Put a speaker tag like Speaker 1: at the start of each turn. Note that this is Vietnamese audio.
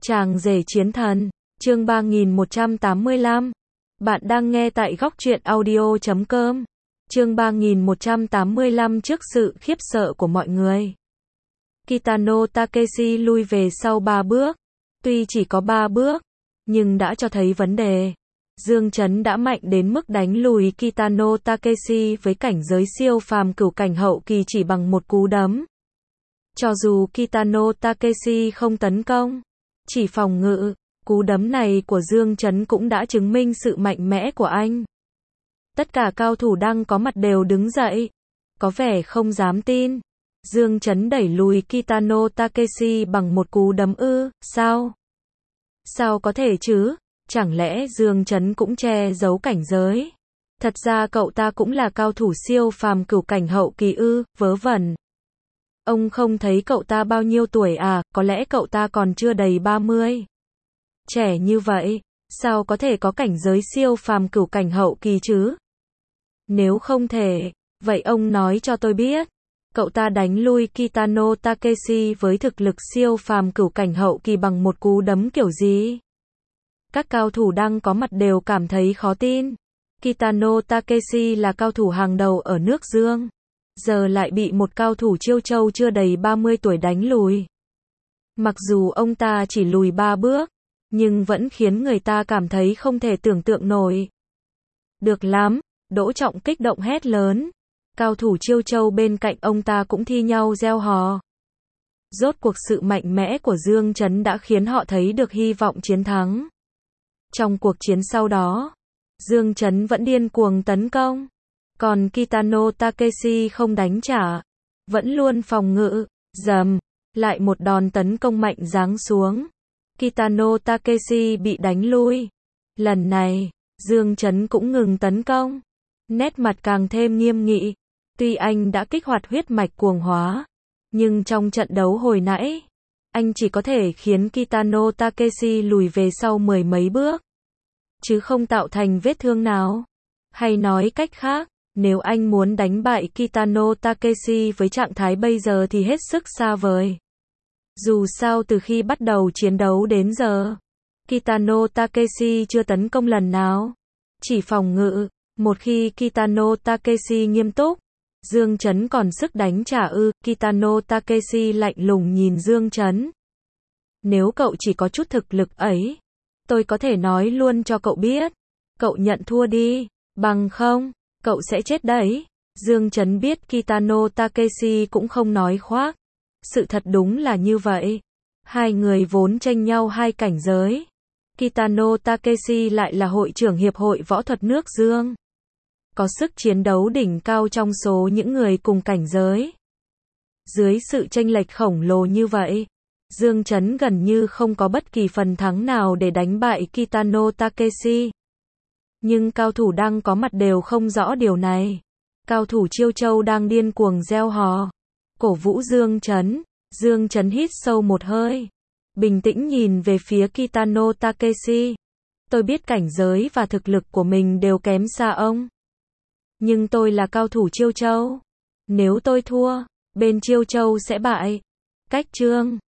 Speaker 1: Chàng rể chiến thần, chương 3185. Bạn đang nghe tại góc truyện audio.com. Chương 3185 trước sự khiếp sợ của mọi người. Kitano Takeshi lui về sau 3 bước. Tuy chỉ có 3 bước, nhưng đã cho thấy vấn đề. Dương Chấn đã mạnh đến mức đánh lùi Kitano Takeshi với cảnh giới siêu phàm cửu cảnh hậu kỳ chỉ bằng một cú đấm. Cho dù Kitano Takeshi không tấn công, chỉ phòng ngự, cú đấm này của Dương Chấn cũng đã chứng minh sự mạnh mẽ của anh. Tất cả cao thủ đang có mặt đều đứng dậy, có vẻ không dám tin. Dương Chấn đẩy lùi Kitano Takeshi bằng một cú đấm ư, sao? Sao có thể chứ? Chẳng lẽ Dương Chấn cũng che giấu cảnh giới? Thật ra cậu ta cũng là cao thủ siêu phàm cửu cảnh hậu kỳ ư, vớ vẩn. Ông không thấy cậu ta bao nhiêu tuổi à, có lẽ cậu ta còn chưa đầy 30. Trẻ như vậy, sao có thể có cảnh giới siêu phàm cửu cảnh hậu kỳ chứ? Nếu không thể, vậy ông nói cho tôi biết, cậu ta đánh lui Kitano Takeshi với thực lực siêu phàm cửu cảnh hậu kỳ bằng một cú đấm kiểu gì? Các cao thủ đang có mặt đều cảm thấy khó tin. Kitano Takeshi là cao thủ hàng đầu ở nước Dương, giờ lại bị một cao thủ Chiêu Châu chưa đầy 30 tuổi đánh lùi. Mặc dù ông ta chỉ lùi 3 bước, nhưng vẫn khiến người ta cảm thấy không thể tưởng tượng nổi. Được lắm, Đỗ Trọng kích động hét lớn. Cao thủ Chiêu Châu bên cạnh ông ta cũng thi nhau reo hò. Rốt cuộc sự mạnh mẽ của Dương Chấn đã khiến họ thấy được hy vọng chiến thắng. Trong cuộc chiến sau đó, Dương Chấn vẫn điên cuồng tấn công. Còn Kitano Takeshi không đánh trả, vẫn luôn phòng ngự. Dầm, lại một đòn tấn công mạnh giáng xuống. Kitano Takeshi bị đánh lui. Lần này, Dương Chấn cũng ngừng tấn công. Nét mặt càng thêm nghiêm nghị. Tuy anh đã kích hoạt huyết mạch cuồng hóa, nhưng trong trận đấu hồi nãy, anh chỉ có thể khiến Kitano Takeshi lùi về sau mười mấy bước, chứ không tạo thành vết thương nào. Hay nói cách khác, nếu anh muốn đánh bại Kitano Takeshi với trạng thái bây giờ thì hết sức xa vời. Dù sao từ khi bắt đầu chiến đấu đến giờ, Kitano Takeshi chưa tấn công lần nào, chỉ phòng ngự. Một khi Kitano Takeshi nghiêm túc, Dương Chấn còn sức đánh trả ư? Kitano Takeshi lạnh lùng nhìn Dương Chấn. Nếu cậu chỉ có chút thực lực ấy, tôi có thể nói luôn cho cậu biết, cậu nhận thua đi, bằng không, cậu sẽ chết đấy. Dương Chấn biết Kitano Takeshi cũng không nói khoác. Sự thật đúng là như vậy. Hai người vốn tranh nhau hai cảnh giới. Kitano Takeshi lại là hội trưởng Hiệp hội Võ thuật nước Dương, có sức chiến đấu đỉnh cao trong số những người cùng cảnh giới. Dưới sự chênh lệch khổng lồ như vậy, Dương Chấn gần như không có bất kỳ phần thắng nào để đánh bại Kitano Takeshi. Nhưng cao thủ đang có mặt đều không rõ điều này. Cao thủ Chiêu Châu đang điên cuồng reo hò, cổ vũ Dương Chấn. Dương Chấn hít sâu một hơi, bình tĩnh nhìn về phía Kitano Takeshi. Tôi biết cảnh giới và thực lực của mình đều kém xa ông. Nhưng tôi là cao thủ Chiêu Châu. Nếu tôi thua, bên Chiêu Châu sẽ bại. Cách chương